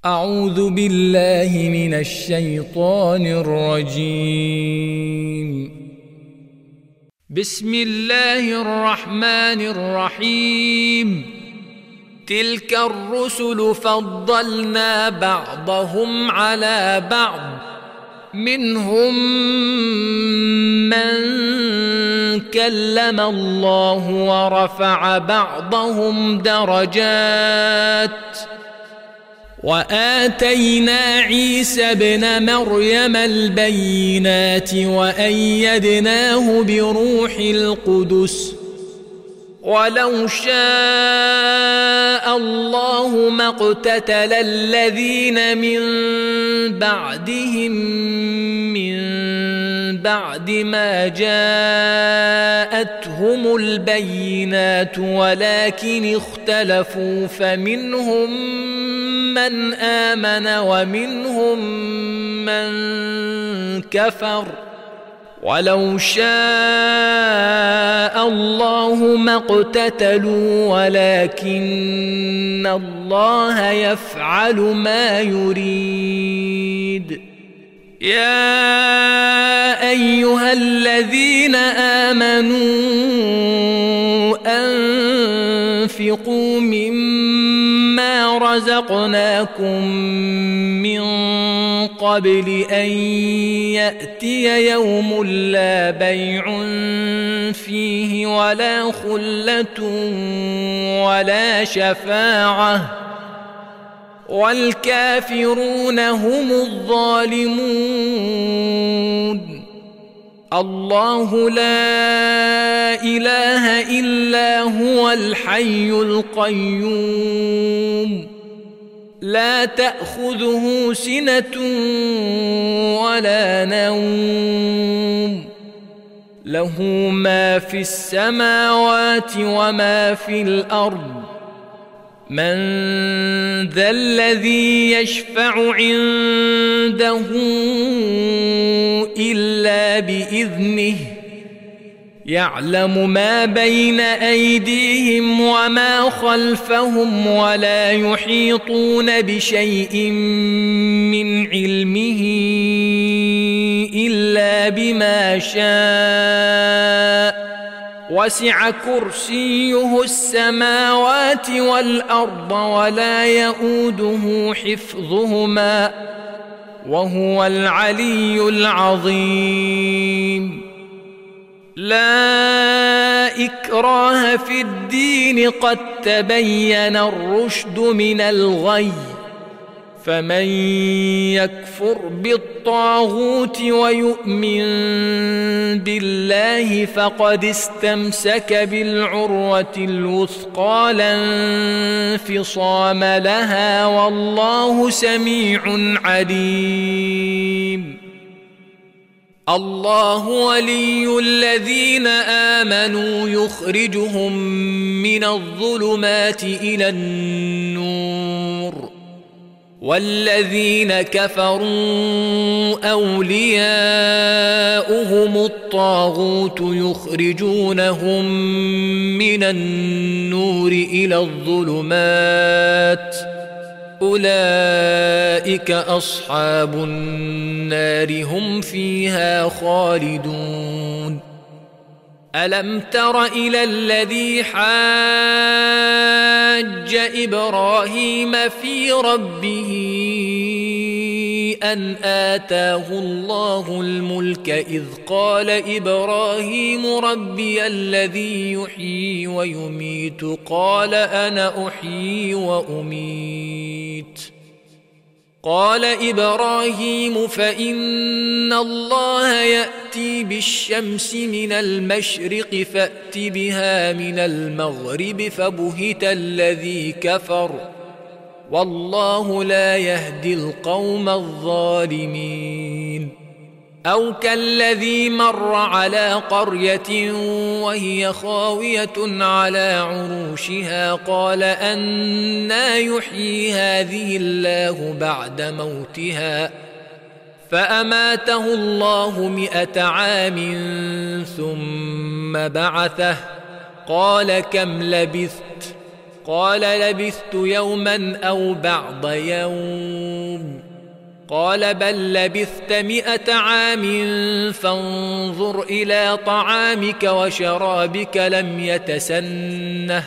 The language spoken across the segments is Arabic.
أعوذ بالله من الشيطان الرجيم. بسم الله الرحمن الرحيم. تلك الرسل فضلنا بعضهم على بعض، منهم من كلم الله ورفع بعضهم درجات، وآتينا عيسى ابن مريم البينات وأيدناه بروح القدس. ولو شاء الله ما اقتتل الذين من بعدهم من بعد ما جاءتهم البينات ولكن اختلفوا، فمنهم من آمن ومنهم من كفر. ولو شاء الله ما اقتتلوا ولكن الله يفعل ما يريد. يا أيها الذين آمنوا أنفقوا مما رزقناكم من قبل أن يأتي يوم لا بيع فيه ولا خلة ولا شفاعة، والكافرون هم الظالمون. الله لا إله إلا هو الحي القيوم، لا تأخذه سنة ولا نوم، له ما في السماوات وما في الأرض. من ذا الذي يشفع عنده إلا بإذنه، يعلم ما بين أيديهم وما خلفهم ولا يحيطون بشيء من علمه إلا بما شاء. وسع كرسيه السماوات والأرض ولا يؤوده حفظهما وهو العلي العظيم. لا إكراه في الدين، قد تبين الرشد من الغي، فمن يكفر بالطاغوت ويؤمن بالله فقد استمسك بالعروة الوثقى لا انفصام لها، والله سميع عليم. الله ولي الذين آمنوا يخرجهم من الظلمات إلى النور، والذين كفروا أولياؤهم الطاغوت يخرجونهم من النور إلى الظلمات، أولئك أصحاب النار هم فيها خالدون. ألم تر إلى الذي حاج إبراهيم في ربه أن آتاه الله الملك إذ قال إبراهيم ربي الذي يحيي ويميت قال أنا أحيي وأميت. قال إبراهيم فإن الله يأتي بالشمس من المشرق فأت بها من المغرب فبهت الذي كفر، والله لا يهدي القوم الظالمين. أو كالذي مر على قرية وهي خاوية على عروشها قال أنى يحيي هذه الله بعد موتها، فأماته الله 100 عام ثم بعثه قال كم لبثت؟ قال لبثت يوما أو بعض يوم قال بل لبثت 100 عام فانظر إلى طعامك وشرابك لم يتسنه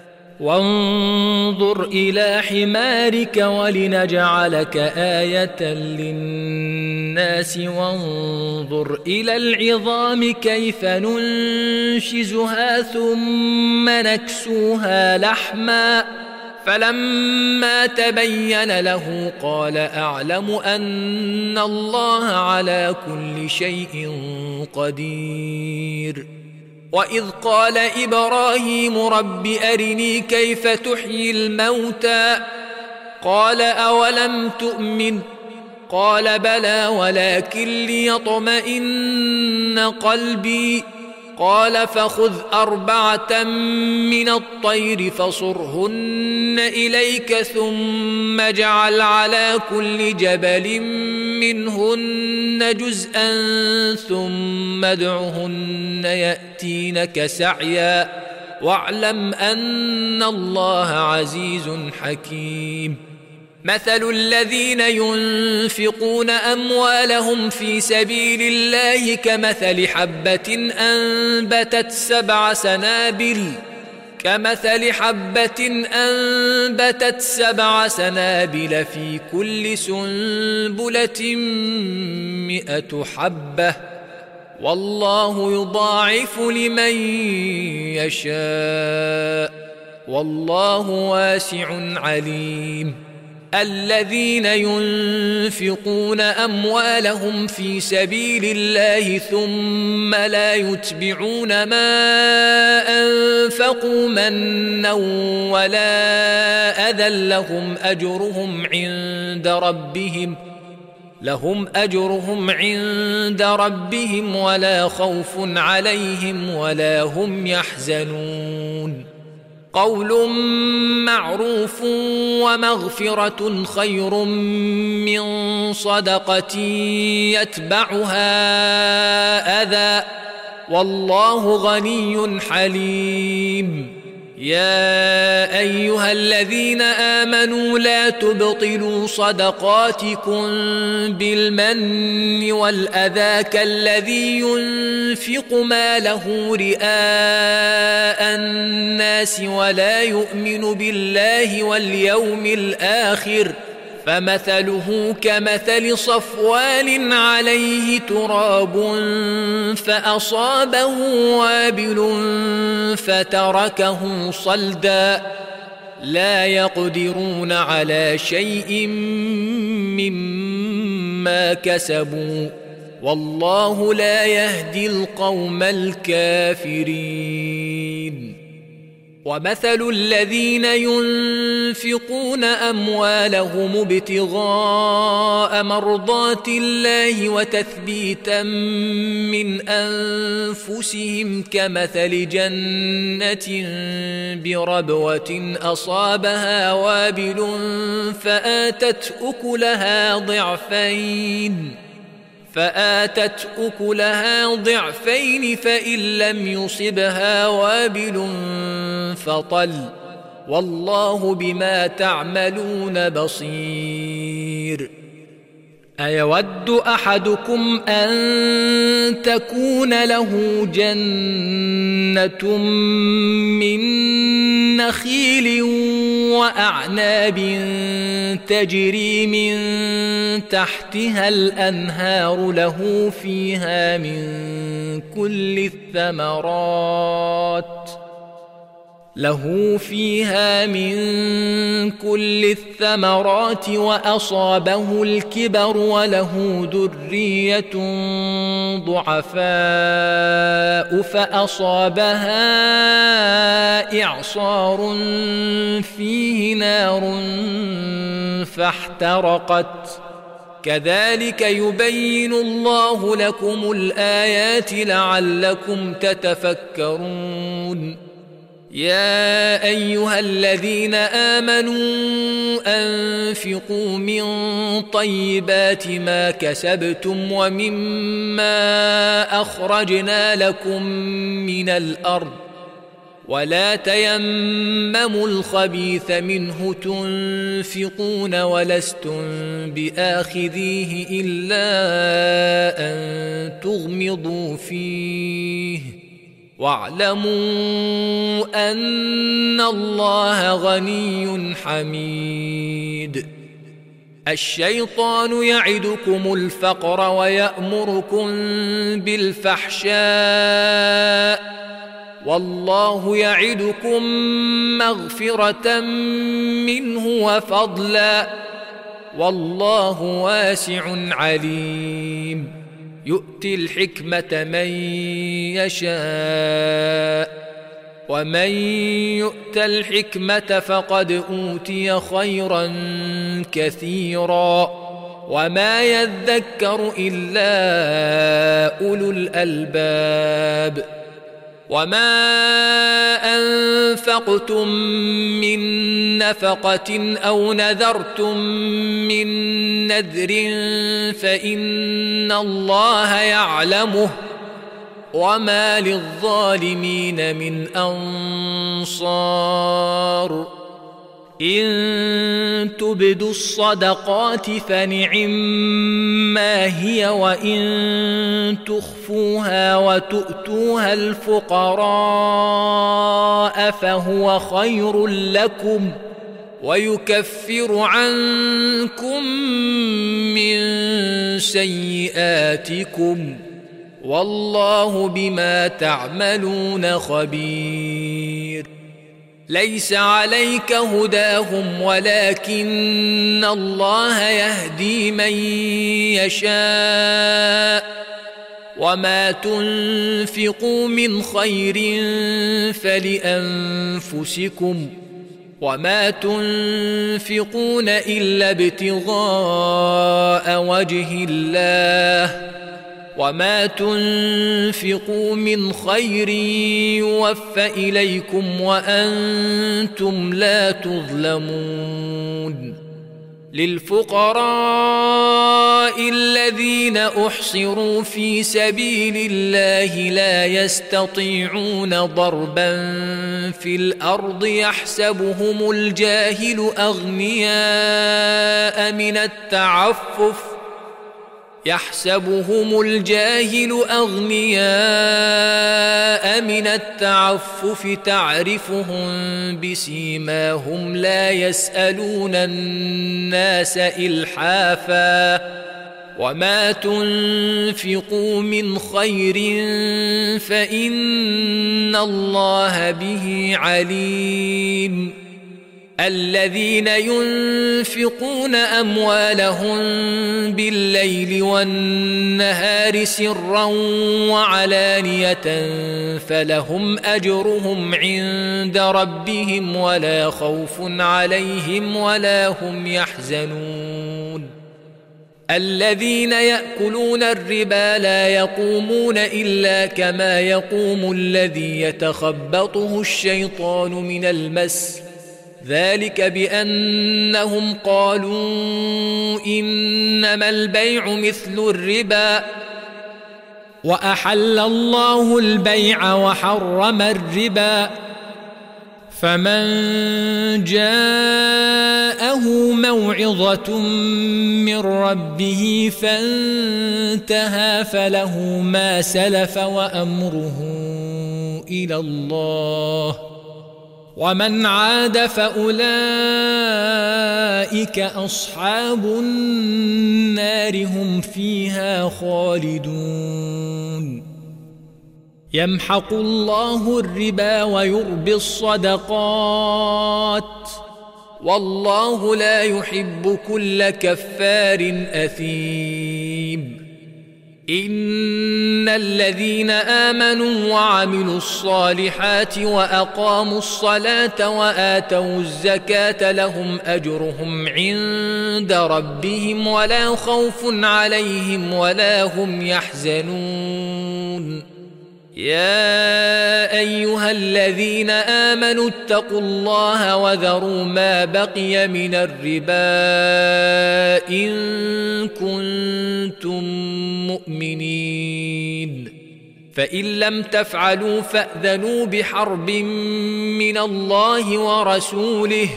وانظر إلى حمارك ولنجعلك آية للناس وانظر إلى العظام كيف ننشزها ثم نكسوها لحما فلما تبين له قال أعلم أن الله على كل شيء قدير وإذ قال إبراهيم رب أرني كيف تحيي الموتى قال أولم تؤمن قال بلى ولكن ليطمئن قلبي قال فخذ 4 من الطير فصرهن إليك ثم اجعل على كل جبل منهن جزءا ثم ادعهن يأتينك سعيا واعلم أن الله عزيز حكيم مثل الذين ينفقون أموالهم في سبيل الله كمثل حبة أنبتت 7 سنابل في كل سنبلة 100 حبة والله يضاعف لمن يشاء والله واسع عليم الذين ينفقون أموالهم في سبيل الله ثم لا يتبعون ما أنفقوا منا ولا أذى لهم أجرهم عند ربهم ولا خوف عليهم ولا هم يحزنون قول معروف ومغفرة خير من صدقة يتبعها أذى والله غني حليم يا أيها الذين آمنوا لا تبطلوا صدقاتكم بالمن والأذى كالذي ينفق ماله رئاء الناس ولا يؤمن بالله واليوم الآخر فمثله كمثل صفوان عليه تراب فأصابه وابل فتركه صلدا لا يقدرون على شيء مما كسبوا والله لا يهدي القوم الكافرين ومثل الذين ينفقون أموالهم ابتغاء مرضات الله وتثبيتا من أنفسهم كمثل جنة بربوة أصابها وابل فآتت أكلها ضعفين فإن لم يصبها وابل فطل والله بما تعملون بصير أيود أحدكم أن تكون له جنة من نخيل وأعناب تجري من تحتها الأنهار له فيها من كل الثمرات وأصابه الكبر وله ذرية ضعفاء فأصابها إعصار فيه نار فاحترقت كذلك يبين الله لكم الآيات لعلكم تتفكرون يا أيها الذين آمنوا أنفقوا من طيبات ما كسبتم ومما أخرجنا لكم من الأرض ولا تيمموا الخبيث منه تنفقون ولستم بآخذيه إلا أن تغمضوا فيه واعلموا أن الله غني حميد. الشيطان يعدكم الفقر ويأمركم بالفحشاء والله يعدكم مغفرة منه وفضلا والله واسع عليم. يؤتي الحكمة من يشاء ومن يؤت الحكمة فقد أوتي خيرا كثيرا وما يذكر إلا أولو الألباب. وما أنفقتم من نفقة أو نذرتم من نذر فإن الله يعلمه وما للظالمين من أنصار. إن تبدوا الصدقات فنعما هي وإن تخفوها وتؤتوها الفقراء فهو خير لكم ويكفر عنكم من سيئاتكم والله بما تعملون خبير. ليس عليك هداهم ولكن الله يهدي من يشاء وما تنفقوا من خير فلأنفسكم وما تنفقون إلا ابتغاء وجه الله وما تنفقوا من خير يوفى إليكم وأنتم لا تظلمون. للفقراء الذين أحصروا في سبيل الله لا يستطيعون ضربا في الأرض يحسبهم الجاهل أغنياء من التعفف تعرفهم بسيماهم لا يسألون الناس إلحافا وما تنفقوا من خير فإن الله به عليم. الذين ينفقون أموالهم بالليل والنهار سرا وعلانية فلهم أجرهم عند ربهم ولا خوف عليهم ولا هم يحزنون. الذين يأكلون الربا لا يقومون إلا كما يقوم الذي يتخبطه الشيطان من المس ذلك بأنهم قالوا إنما البيع مثل الربا وأحل الله البيع وحرم الربا فمن جاءه موعظة من ربه فانتهى فله ما سلف وأمره إلى الله ومن عاد فأولئك أصحاب النار هم فيها خالدون. يمحق الله الربا ويربي الصدقات والله لا يحب كل كفار أثيم. إن الذين آمنوا وعملوا الصالحات وأقاموا الصلاة وآتوا الزكاة لهم أجرهم عند ربهم ولا خوف عليهم ولا هم يحزنون. يا أيها الذين آمنوا اتقوا الله وذروا ما بقي من الربا إن كنتم مؤمنين فإن لم تفعلوا فأذنوا بحرب من الله ورسوله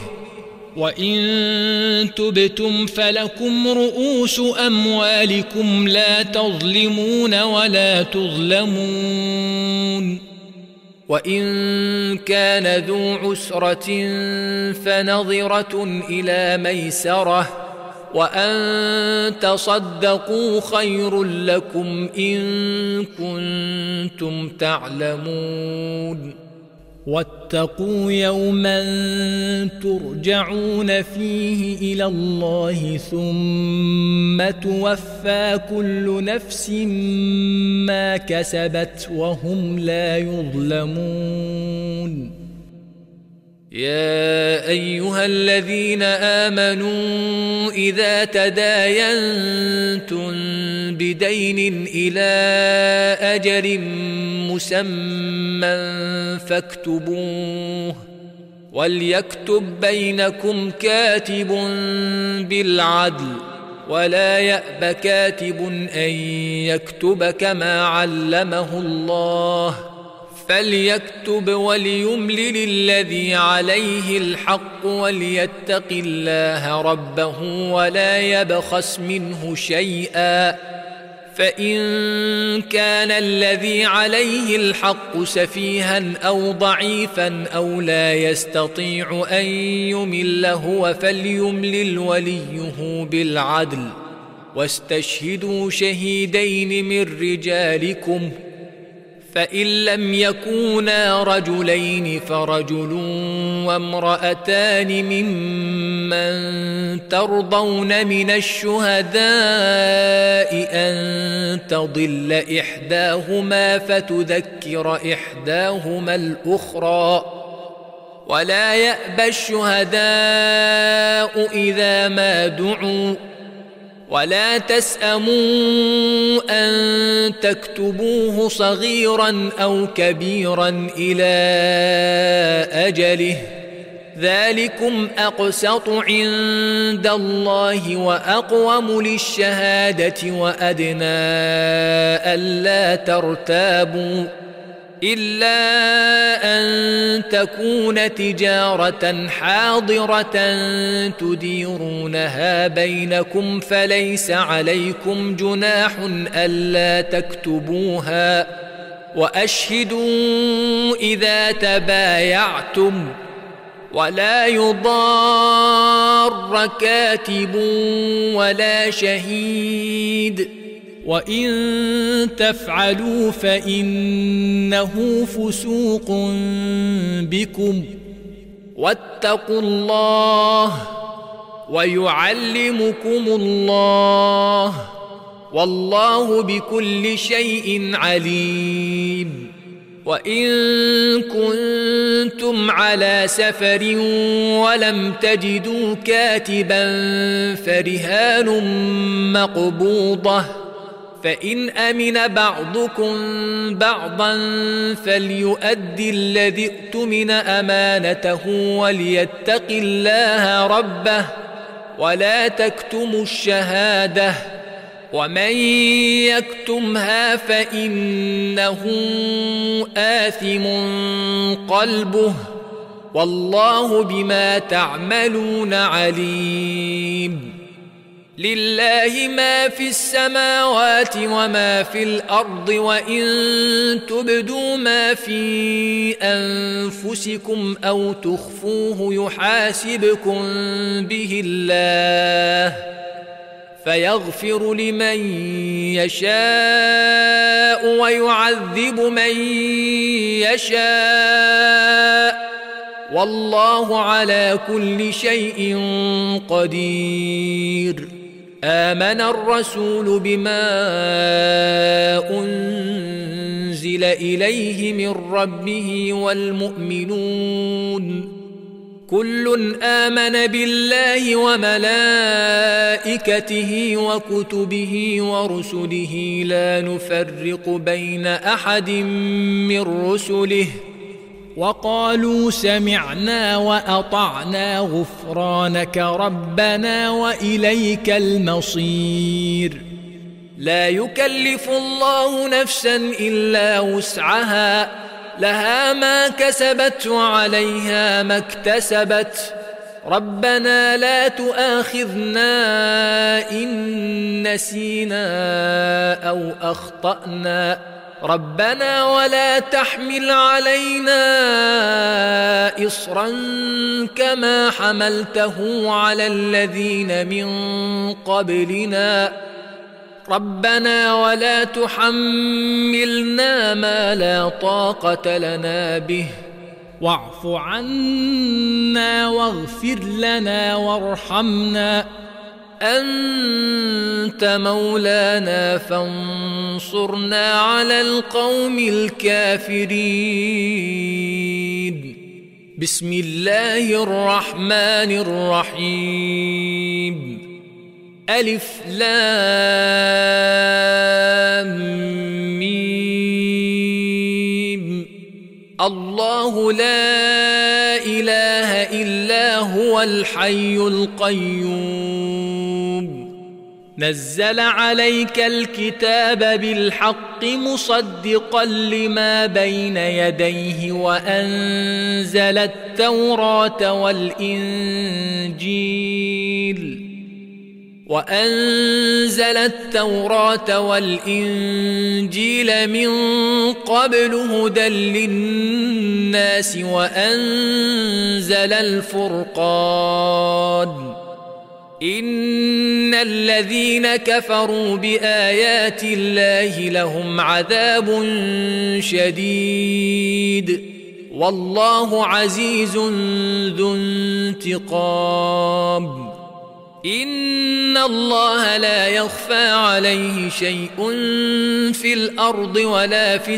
وإن تبتم فلكم رؤوس أموالكم لا تظلمون ولا تظلمون وإن كان ذو عسرة فنظرة إلى ميسرة وأن تصدقوا خير لكم إن كنتم تعلمون واتقوا يوما ترجعون فيه إلى الله ثم توفى كل نفس ما كسبت وهم لا يظلمون يا أيها الذين آمنوا إذا تداينتم بدين إلى أجل مسمى فاكتبوه وليكتب بينكم كاتب بالعدل ولا يأب كاتب أن يكتب كما علمه الله فليكتب وليملل الذي عليه الحق وليتق الله ربه ولا يبخس منه شيئا فإن كان الذي عليه الحق سفيها أو ضعيفا أو لا يستطيع أن يمل هو فليملل وليه بالعدل واستشهدوا شهيدين من رجالكم فإن لم يكونا رجلين فرجل وامرأتان ممن ترضون من الشهداء أن تضل إحداهما فتذكر إحداهما الأخرى ولا يأبى الشهداء إذا ما دعوا ولا تسأموا أن تكتبوه صغيرا أو كبيرا إلى أجله ذلكم أقسط عند الله وأقوم للشهادة وأدنى ألا ترتابوا إلا أن تكون تجارة حاضرة تديرونها بينكم فليس عليكم جناح ألا تكتبوها وأشهدوا إذا تبايعتم ولا يضار كاتب ولا شهيد وإن تفعلوا فإنه فسوق بكم واتقوا الله ويعلمكم الله والله بكل شيء عليم وإن كنتم على سفر ولم تجدوا كاتبا فرهان مقبوضة فإن أمن بعضكم بعضا فليؤدي الذي اؤتمن أمانته وليتق الله ربه ولا تكتموا الشهادة ومن يكتمها فإنه آثم قلبه والله بما تعملون عليم لله ما في السماوات وما في الأرض وإن تبدوا ما في أنفسكم أو تخفوه يحاسبكم به الله فيغفر لمن يشاء ويعذب من يشاء والله على كل شيء قدير آمن الرسول بما أنزل إليه من ربه والمؤمنون كل آمن بالله وملائكته وكتبه ورسله لا نفرق بين أحد من رسله وقالوا سمعنا وأطعنا غفرانك ربنا وإليك المصير لا يكلف الله نفسا إلا وسعها، لها ما كسبت وعليها ما اكتسبت. ربنا لا تؤاخذنا إن نسينا أو أخطأنا، ربنا ولا تحمل علينا إصرا كما حملته على الذين من قبلنا، ربنا ولا تحملنا ما لا طاقة لنا به، واعف عنا واغفر لنا وارحمنا، أنت مولانا فانصرنا على القوم الكافرين. بسم الله الرحمن الرحيم. ألف لام ميم. الله لا إله إلا هو الحي القيوم، نزل عليك الكتاب بالحق مصدقا لما بين يديه وأنزل التوراة والإنجيل من قبل هدى للناس وأنزل الفرقان. إن الذين كفروا بآيات الله لهم عذاب شديد، والله عزيز ذو انتقام. إن الله لا يخفى عليه شيء في الأرض ولا في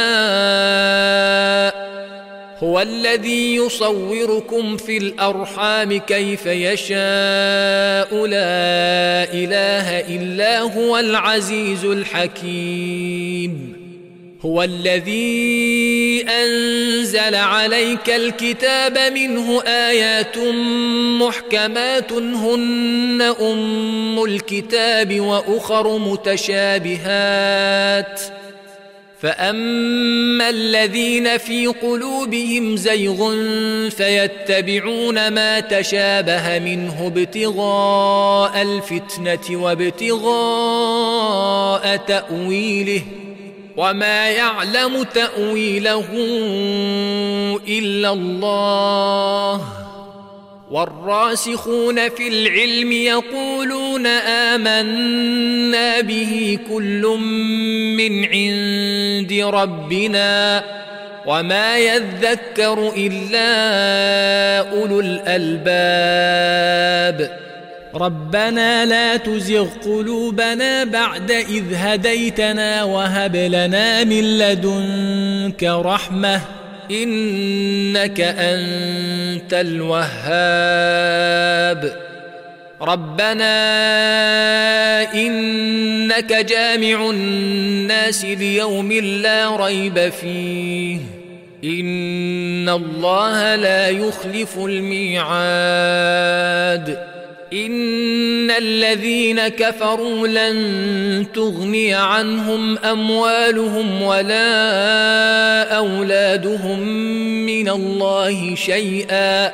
السماء، هو الذي يصوركم في الأرحام كيف يشاء، لا إله إلا هو العزيز الحكيم. هو الذي أنزل عليك الكتاب منه آيات محكمات هن أم الكتاب وأخر متشابهات، فأما الذين في قلوبهم زيغ فيتبعون ما تشابه منه ابتغاء الفتنة وابتغاء تأويله، وما يعلم تأويله إلا الله. والراسخون في العلم يقولون آمنا به كل من عند ربنا وما يذكر إلا أولو الألباب. ربنا لا تزغ قلوبنا بعد إذ هديتنا وهب لنا من لدنك رحمة إنك أنت الوهاب. ربنا إنك جامع الناس ليوم لا ريب فيه إن الله لا يخلف الميعاد. إن الذين كفروا لن تغني عنهم أموالهم ولا أولادهم من الله شيئا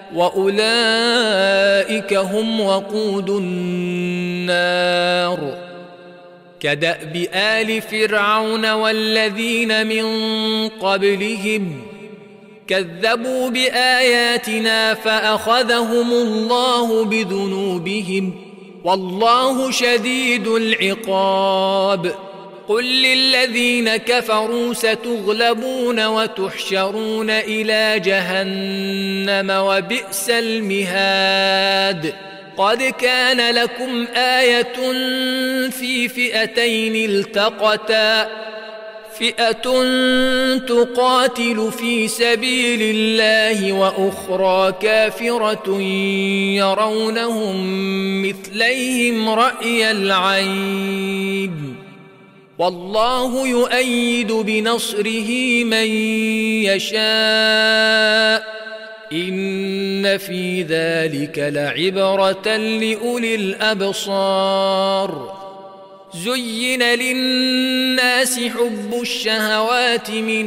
وأولئك هم وقود النار. كدأب آل فرعون والذين من قبلهم كذبوا بآياتنا فأخذهم الله بذنوبهم والله شديد العقاب. قل للذين كفروا ستغلبون وتحشرون إلى جهنم وبئس المهاد. قد كان لكم آية في فئتين التقتا فئة تقاتل في سبيل الله وأخرى كافرة يرونهم مثليهم رأي العين والله يؤيد بنصره من يشاء إن في ذلك لعبرة لأولي الأبصار. زين للناس حب الشهوات من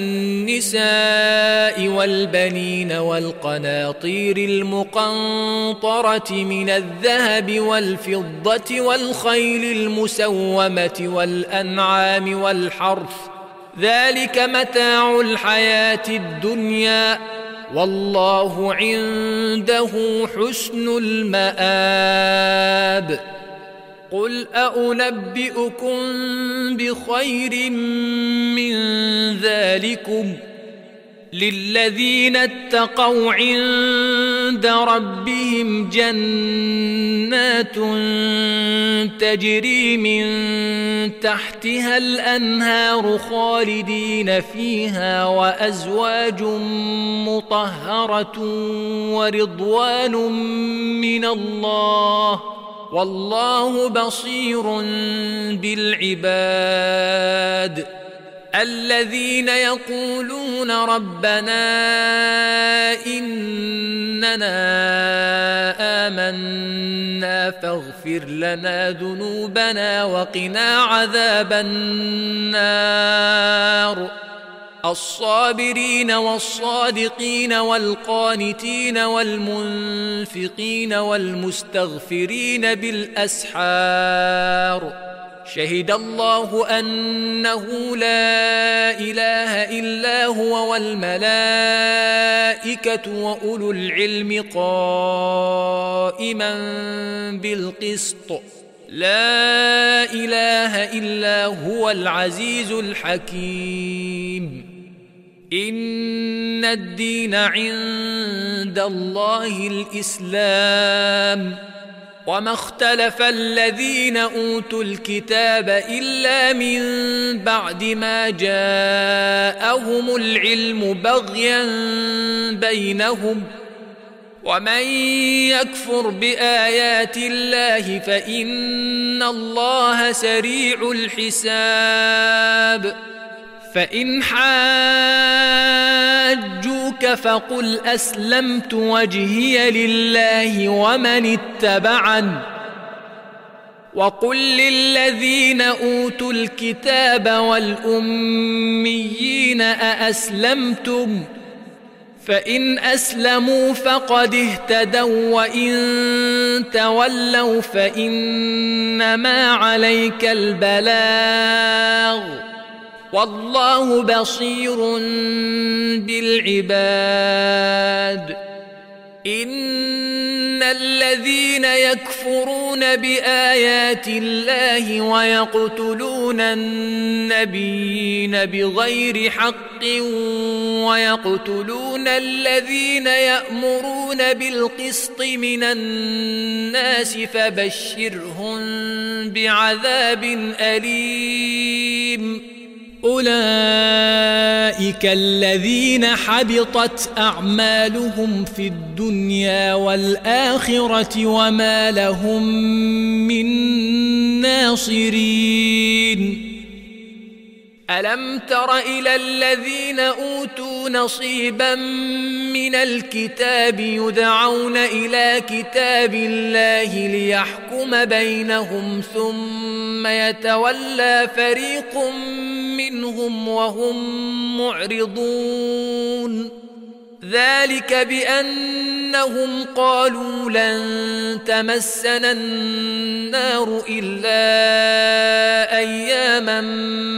النساء والبنين والقناطير المقنطرة من الذهب والفضة والخيل المسومة والأنعام والحرث، ذلك متاع الحياة الدنيا، والله عنده حسن المآب. قل أنبئكم بخير من ذلكم للذين اتقوا عند ربهم جنات تجري من تحتها الأنهار خالدين فيها وأزواج مطهرة ورضوان من الله، والله بصير بالعباد. الذين يقولون ربنا إننا آمنا فاغفر لنا ذنوبنا وقنا عذاب النار. الصابرين والصادقين والقانتين والمنفقين والمستغفرين بالأسحار، شهد الله أنه لا إله إلا هو والملائكة وأولو العلم قائما بالقسط، لا إله إلا هو العزيز الحكيم. إن الدين عند الله الإسلام، وما اختلف الذين أوتوا الكتاب إلا من بعد ما جاءهم العلم بغيا بينهم، ومن يكفر بآيات الله فإن الله سريع الحساب. فإن حاجوك فقل أسلمت وجهي لله ومن اتبعني، وقل للذين أوتوا الكتاب والأميين أأسلمتم؟ فإن أسلموا فقد اهتدوا، وإن تولوا فإنما عليك البلاغ، والله بصير بالعباد. إن الذين يكفرون بآيات الله ويقتلون النبيين بغير حق ويقتلون الذين يأمرون بالقسط من الناس فبشرهم بعذاب أليم. أولئك الذين حبطت أعمالهم في الدنيا والآخرة وما لهم من ناصرين. ألم تر إلى الذين أوتوا نصيبا من الكتاب يدعون إلى كتاب الله ليحكم بينهم ثم يتولى فريق منهم وهم معرضون؟ ذلك بأنهم قالوا لن تمسنا النار إلا أياما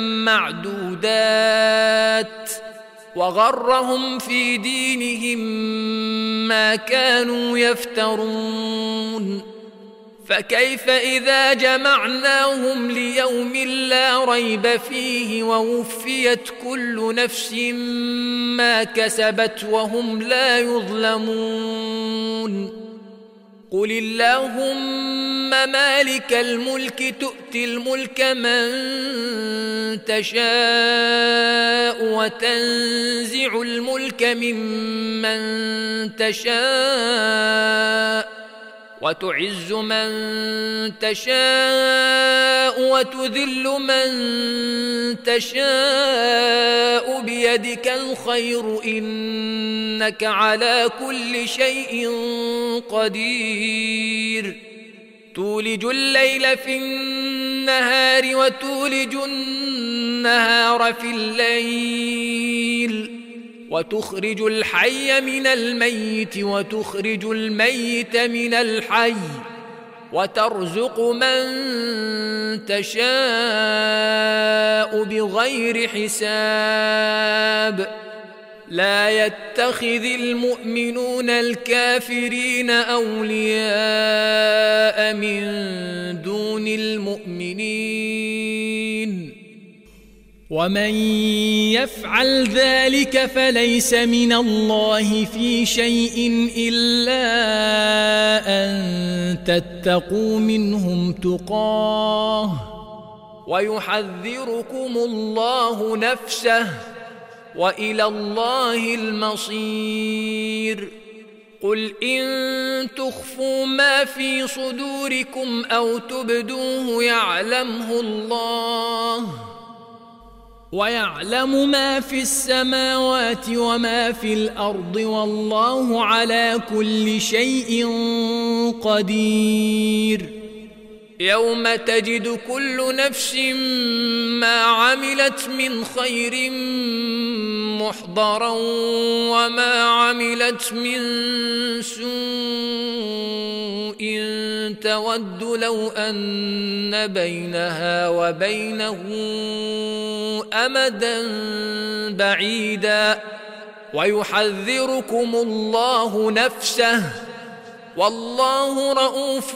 معدودات، وغرهم في دينهم ما كانوا يفترون. فكيف إذا جمعناهم ليوم لا ريب فيه ووفيت كل نفس ما كسبت وهم لا يظلمون؟ قل اللهم مالك الملك تؤتي الملك من تشاء وتنزع الملك ممن تشاء وتعز من تشاء وتذل من تشاء بيدك الخير إنك على كل شيء قدير. تولج الليل في النهار وتولج النهار في الليل وتخرج الحي من الميت وتخرج الميت من الحي وترزق من تشاء بغير حساب لا يتخذ المؤمنون الكافرين أولياء من دون المؤمنين ومن يفعل ذلك فليس من الله في شيء إلا أن تتقوا منهم تقاه ويحذركم الله نفسه وإلى الله المصير قل إن تخفوا ما في صدوركم أو تبدوه يعلمه الله ويعلم ما في السماوات وما في الأرض والله على كل شيء قدير يوم تجد كل نفس ما عملت من خير محضرا وما عملت من سوء تود لو أن بينها وبينه أمدا بعيدا ويحذركم الله نفسه والله رؤوف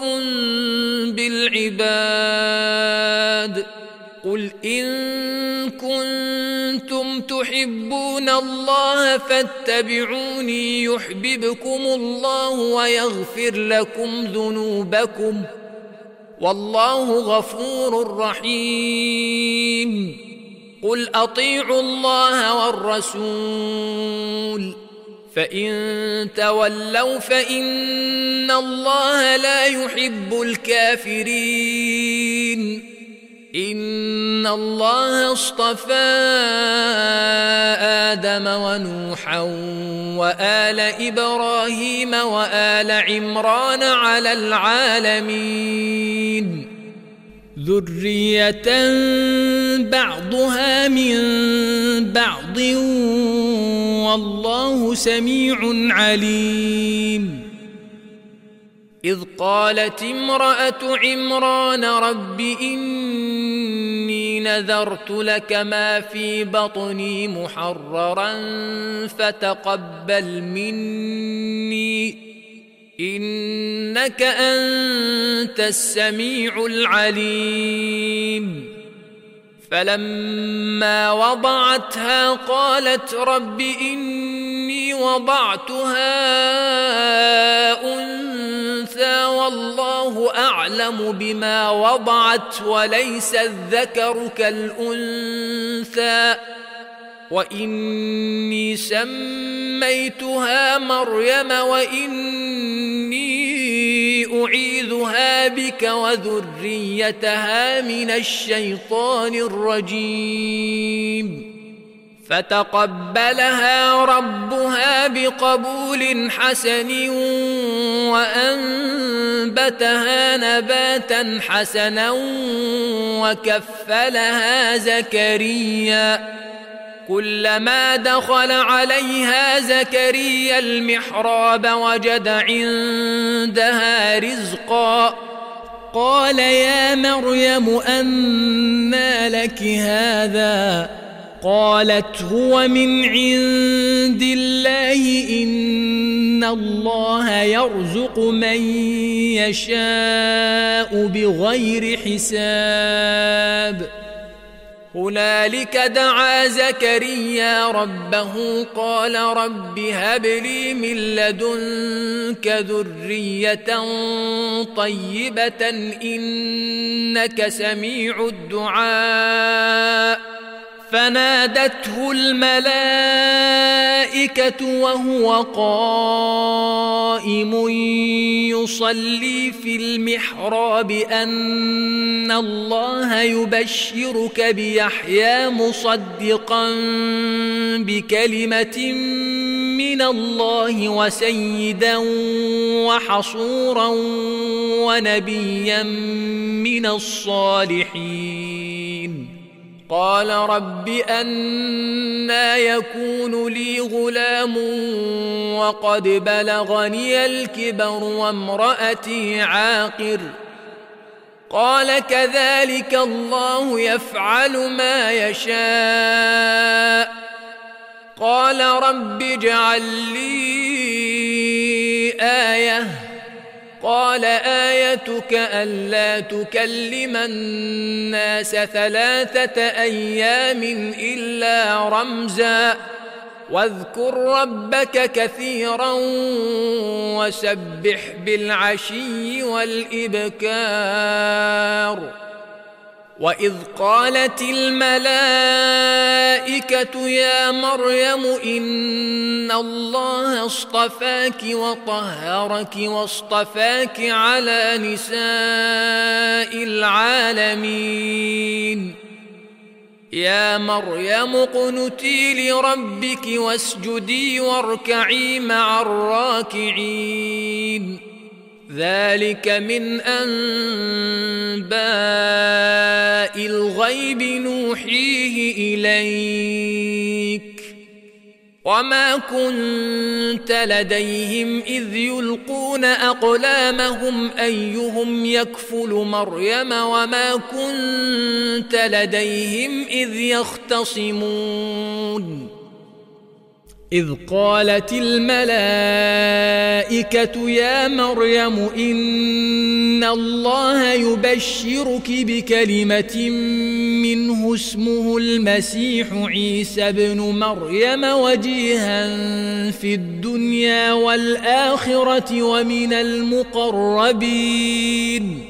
بالعباد قل إن كنتم تحبون الله فاتبعوني يحببكم الله ويغفر لكم ذنوبكم والله غفور رحيم قل أطيعوا الله والرسول فإن تولوا فإن الله لا يحب الكافرين إن الله اصطفى آدم ونوحا وآل إبراهيم وآل عمران على العالمين ذرية بعضها من بعض والله سميع عليم إذ قالت امرأة عمران رب إني نذرت لك ما في بطني محررا فتقبل مني إنك أنت السميع العليم فلما وضعتها قالت رب إني وضعتها أنثى والله أعلم بما وضعت وليس الذكر كالأنثى وإني سميتها مريم وإني أعيذها بك وذريتها من الشيطان الرجيم فتقبلها ربها بقبول حسن وأنبتها نباتا حسنا وكفلها زكريا كلما دخل عليها زكريا المحراب وجد عندها رزقا قال يا مريم أنى لك هذا قالت هو من عند الله إن الله يرزق من يشاء بغير حساب هنالك دعا زكريا ربه قال رب هب لي من لدنك ذرية طيبة إنك سميع الدعاء فنادته الملائكة وهو قائم يصلي في المحراب أن الله من الله وسيدا وحصورا ونبيا من الصالحين. قال رب أنى يكون لي غلام وقد بلغني الكبر وامرأتي عاقر. قال كذلك الله يفعل ما يشاء. قال رب اجعل لي آية. قال آيتك ألا تكلم الناس 3 أيام إلا رمزا واذكر ربك كثيرا وسبح بالعشي والإبكار. وإذ قالت الملائكة يا مريم إن الله اصطفاك وطهرك واصطفاك على نساء العالمين. يا مريم اقنتي لربك واسجدي واركعي مع الراكعين. ذلك من أنباء الغيب نوحيه إليك وما كنت لديهم إذ يلقون أقلامهم أيهم يكفل مريم وما كنت لديهم إذ يختصمون. إذ قالت الملائكة يا مريم إن الله يبشرك بكلمة منه اسمه المسيح عيسى بن مريم وجيها في الدنيا والآخرة ومن المقربين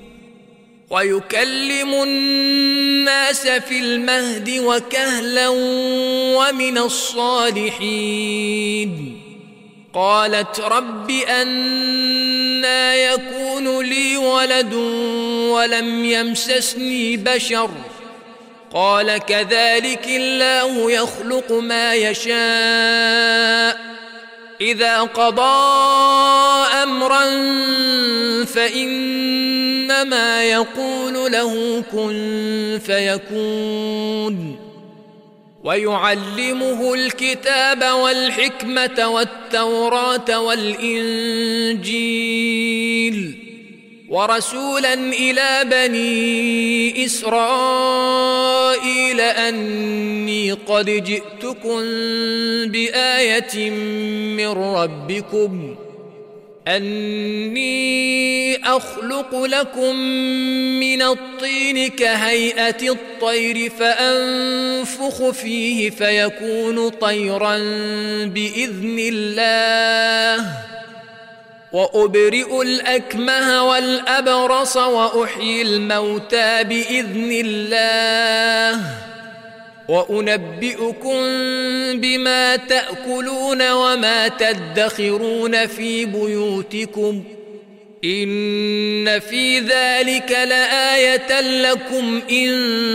ويكلم الناس في المهد وكهلا ومن الصالحين. قالت رب أنى يكون لي ولد ولم يمسسني بشر. قال كذلك الله يخلق ما يشاء إذا قضى أمرا فإنما يقول له كن فيكون. ويعلمه الكتاب والحكمة والتوراة والإنجيل ورسولا إلى بني إسرائيل أني قد جئتكم بآية من ربكم أني أخلق لكم من الطين كهيئة الطير فأنفخ فيه فيكون طيرا بإذن الله وأبرئ الأكمه والأبرص وأحيي الموتى بإذن الله وأنبئكم بما تأكلون وما تدخرون في بيوتكم إن في ذلك لآية لكم إن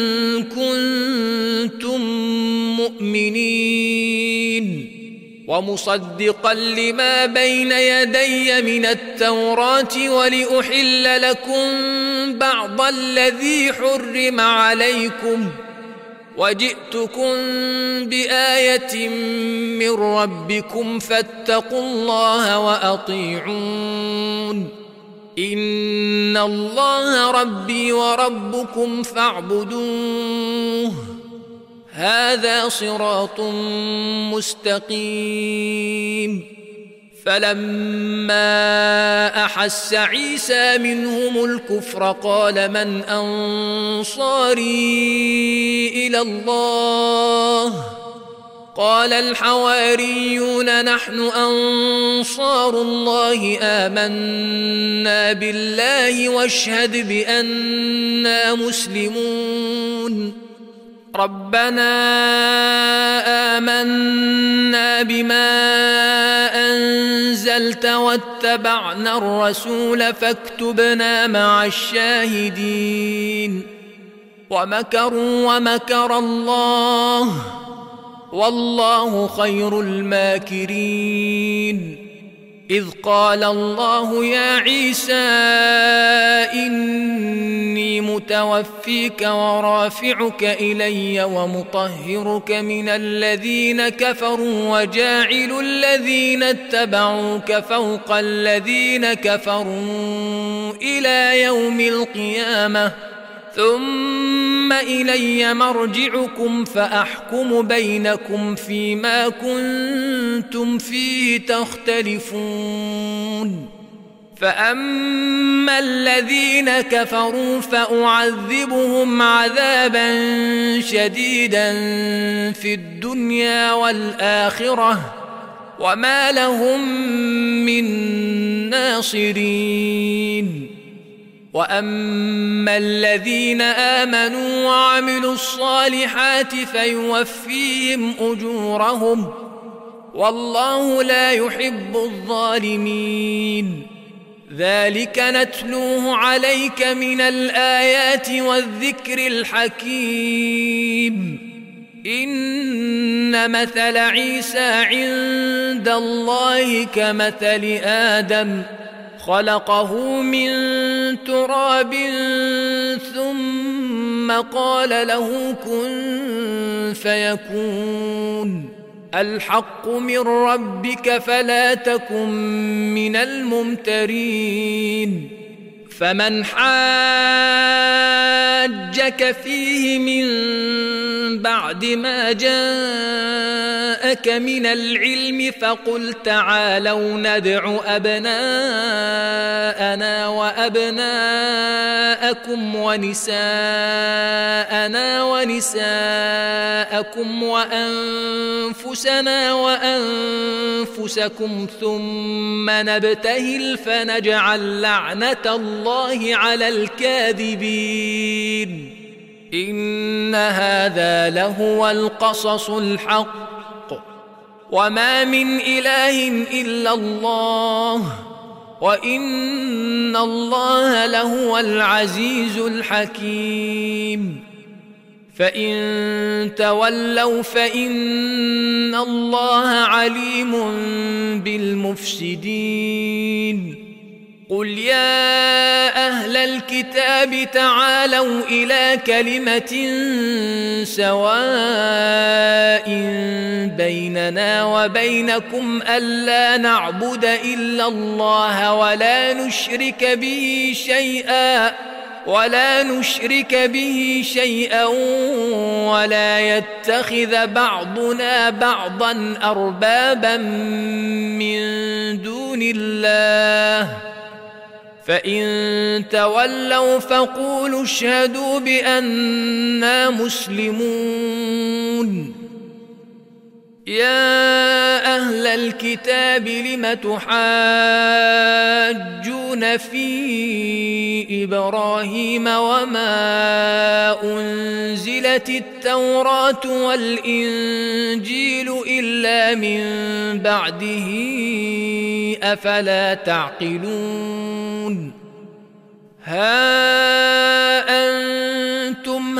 كنتم مؤمنين ومصدقا لما بين يدي من التوراة ولأحل لكم بعض الذي حرم عليكم وجئتكم بآية من ربكم فاتقوا الله وأطيعون إن الله ربي وربكم فاعبدوه هذا صراط مستقيم. فلما أحس عيسى منهم الكفر قال من أنصاري إلى الله قال الحواريون نحن أنصار الله آمنا بالله واشهد بأننا مسلمون ربنا آمنا بما أنزلت واتبعنا الرسول فاكتبنا مع الشاهدين ومكروا ومكر الله والله خير الماكرين. إذ قال الله يا عيسى إني متوفيك ورافعك إلي ومطهرك من الذين كفروا وجاعل الذين اتبعوك فوق الذين كفروا إلى يوم القيامة ثم إلي مرجعكم فأحكم بينكم فيما كنتم فيه تختلفون. فأما الذين كفروا فأعذبهم عذابا شديدا في الدنيا والآخرة وما لهم من ناصرين. وأما الذين آمنوا وعملوا الصالحات فيوفيهم أجورهم والله لا يحب الظالمين. ذلك نتلوه عليك من الآيات والذكر الحكيم. إن مثل عيسى عند الله كمثل آدم خلقه من تراب ثم قال له كن فيكون. الحق من ربك فلا تكن من الممترين. فمن حاجك فيه من بعد ما جاءك من العلم فقل تعالوا ندع أبناءنا وأبناءكم ونساءنا ونساءكم وأنفسنا وأنفسكم ثم نبتهل فنجعل لعنة الله على الكاذبين. إن هذا لهو القصص الحق وما من إله إلا الله وإن الله لهو العزيز الحكيم. فإن تولوا فإن الله عليم بالمفسدين. قل يا أهل الكتاب تعالوا إلى كلمة سواء بيننا وبينكم ألا نعبد إلا الله ولا نشرك به شيئا ولا يتخذ بعضنا بعضا أربابا من دون الله. فإن تولوا فقولوا اشهدوا بأننا مسلمون. يا أهل الكتاب لم تحاجون في إبراهيم وما أنزلت التوراة والإنجيل إلا من بعده أفلا تعقلون. ها أنتم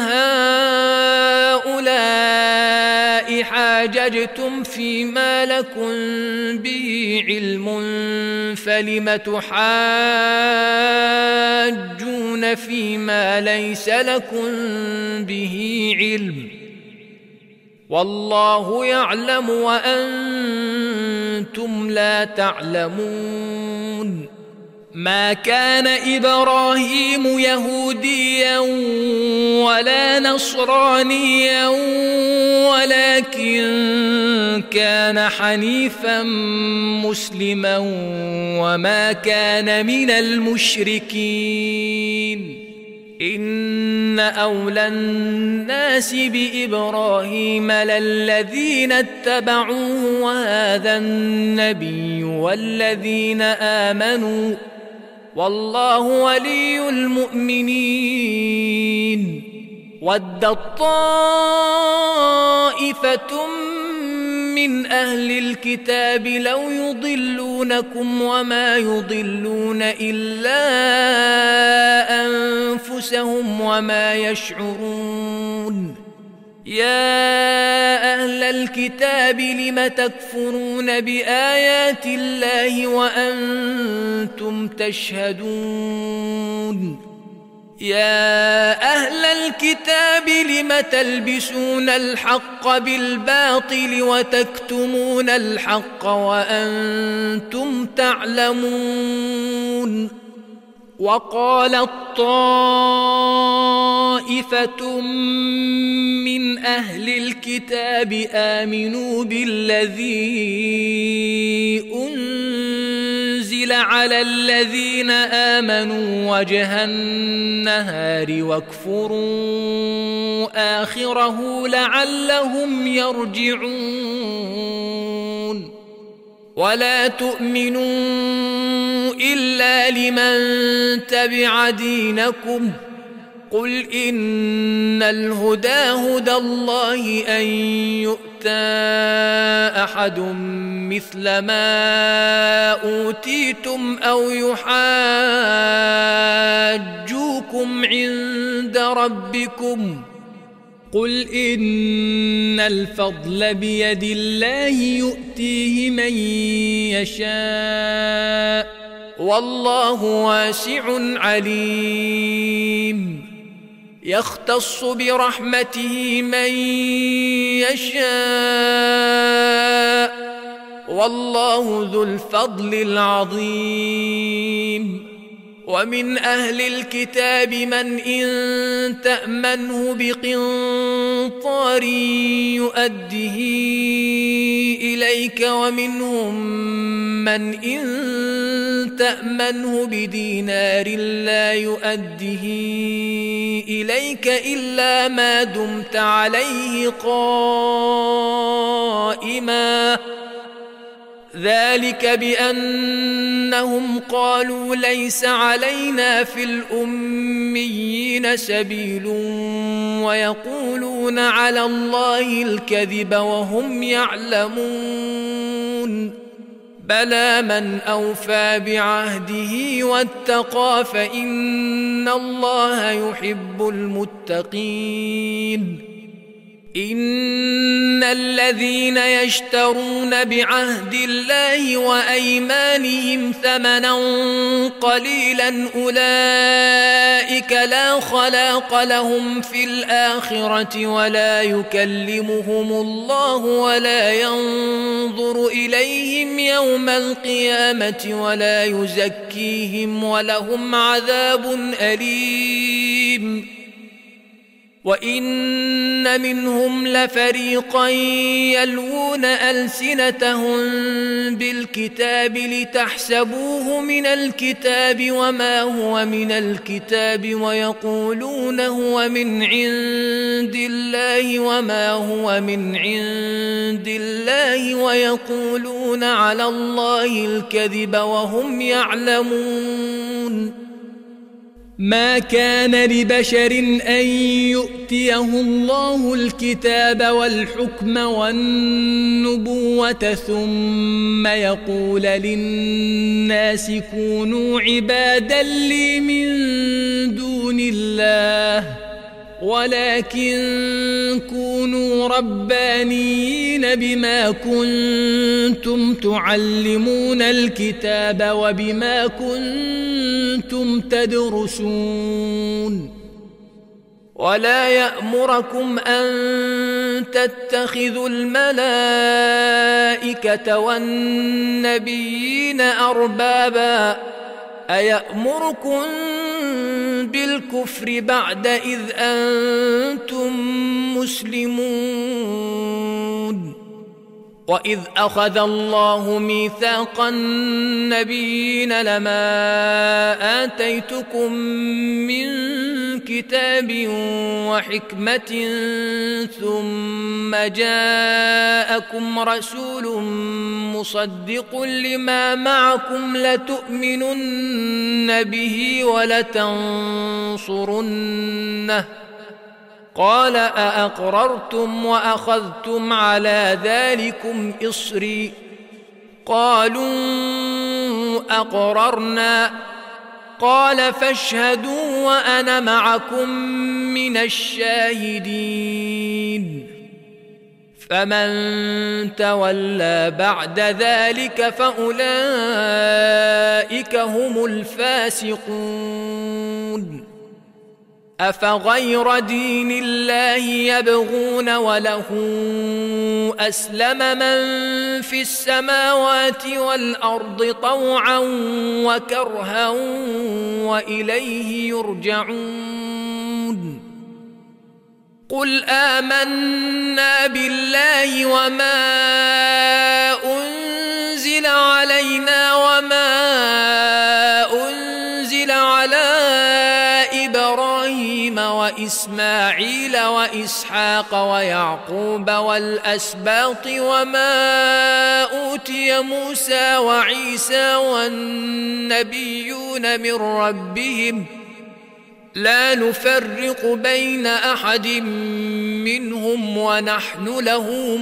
هؤلاء حاججتم فيما لكم به علم فلم تحاجون فيما ليس لكم به علم والله يعلم وأنتم لا تعلمون. ما كان إبراهيم يهوديا ولا نصرانيا ولكن كان حنيفا مسلما وما كان من المشركين. إن أولى الناس بإبراهيم للذين اتبعوه وهذا النبي والذين آمنوا والله ولي المؤمنين. ودت طائفة من أهل الكتاب لو يضلونكم وما يضلون إلا أنفسهم وما يشعرون. يا أهل الكتاب لم تكفرون بآيات الله وأنتم تشهدون يا أهل الكتاب لم تلبسون الحق بالباطل وتكتمون الحق وأنتم تعلمون وقالت طائفة من أهل الكتاب آمنوا بالذي أنزل على الذين آمنوا وجه النهار واكفروا آخره لعلهم يرجعون ولا تؤمنوا إلا لمن تبع دينكم قل إن الهدى هدى الله أن يؤتى أحد مثل ما أوتيتم أو يحاجوكم عند ربكم قل إن الفضل بيد الله يؤتيه من يشاء والله واسع عليم يختص برحمته من يشاء والله ذو الفضل العظيم ومن أهل الكتاب من إن تأمنه بقنطار يؤده إليك ومنهم من إن تأمنه بدينار لا يؤده إليك إلا ما دمت عليه قائما ذلك بأنهم قالوا ليس علينا في الأميين سبيل ويقولون على الله الكذب وهم يعلمون بلى من أوفى بعهده واتقى فإن الله يحب المتقين إن الذين يشترون بعهد الله وأيمانهم ثمنا قليلا أولئك لا خلاق لهم في الآخرة ولا يكلمهم الله ولا ينظر إليهم يوم القيامة ولا يزكيهم ولهم عذاب أليم وإن منهم لفريقا يلوون ألسنتهم بالكتاب لتحسبوه من الكتاب وما هو من الكتاب ويقولون هو من عند الله وما هو من عند الله ويقولون على الله الكذب وهم يعلمون ما كان لبشر أن يؤتيه الله الكتاب والحكم والنبوة ثم يقول للناس كونوا عبادا لي من دون الله ولكن كونوا ربانيين بما كنتم تعلمون الكتاب وبما كنتم تدرسون ولا يأمركم أن تتخذوا الملائكة والنبيين أربابا أيأمركم بالكفر بعد إذ أنتم مسلمون وإذ أخذ الله ميثاق النبيين لما آتيتكم من كتاب وحكمة ثم جاءكم رسول مصدق لما معكم لتؤمنن به ولتنصرنه قال أأقررتم وأخذتم على ذلكم إصري قالوا أقررنا قال فاشهدوا وأنا معكم من الشاهدين فمن تولى بعد ذلك فأولئك هم الفاسقون أفغير دين الله يبغون وله أسلم من في السماوات والأرض طوعا وكرها وإليه يرجعون قل آمنا بالله وما أنزل علينا وما أنزل على إبراهيم وإسماعيل وإسحاق ويعقوب والأسباط وما أوتي موسى وعيسى والنبيون من ربهم لا نفرق بين أحد منهم ونحن له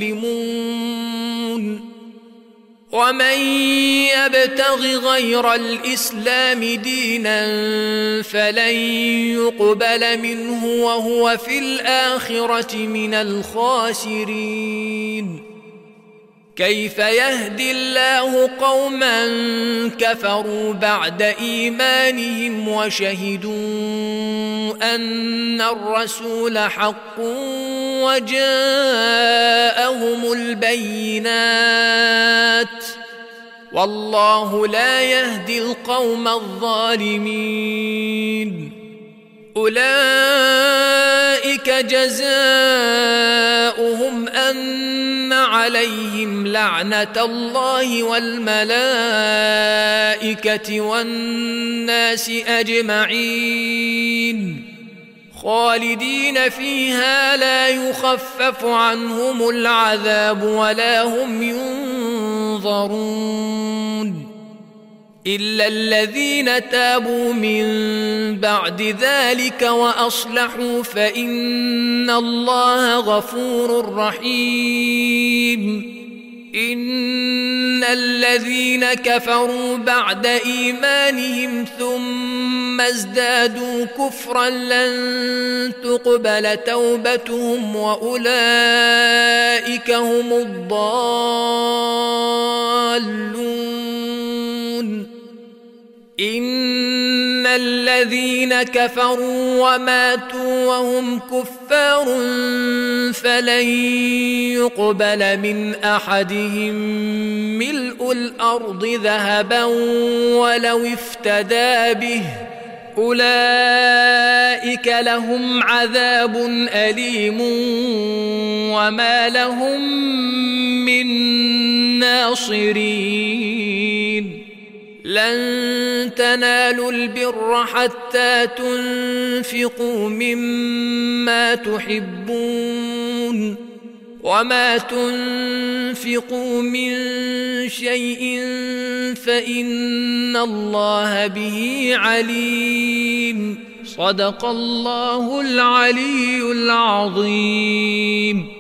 مسلمون ومن يبتغ غير الإسلام دينا فلن يقبل منه وهو في الآخرة من الخاسرين كيف يهدي الله قوما كفروا بعد إيمانهم وشهدوا أن الرسول حق وجاءهم البينات والله لا يهدي القوم الظالمين أولئك جزاؤهم أن عليهم لعنة الله والملائكة والناس أجمعين خالدين فيها لا يخفف عنهم العذاب ولا هم ينظرون إلا الذين تابوا من بعد ذلك وأصلحوا فإن الله غفور رحيم إن الذين كفروا بعد إيمانهم ثم ازدادوا كفرا لن تقبل توبتهم وأولئك هم الضالون إن الذين كفروا وماتوا وهم كفار فلن يقبل من أحدهم ملء الأرض ذهبا ولو افتدى به أولئك لهم عذاب أليم وما لهم من ناصرين لن تنالوا البر حتى تنفقوا مما تحبون وما تنفقوا من شيء فإن الله به عليم صدق الله العلي العظيم.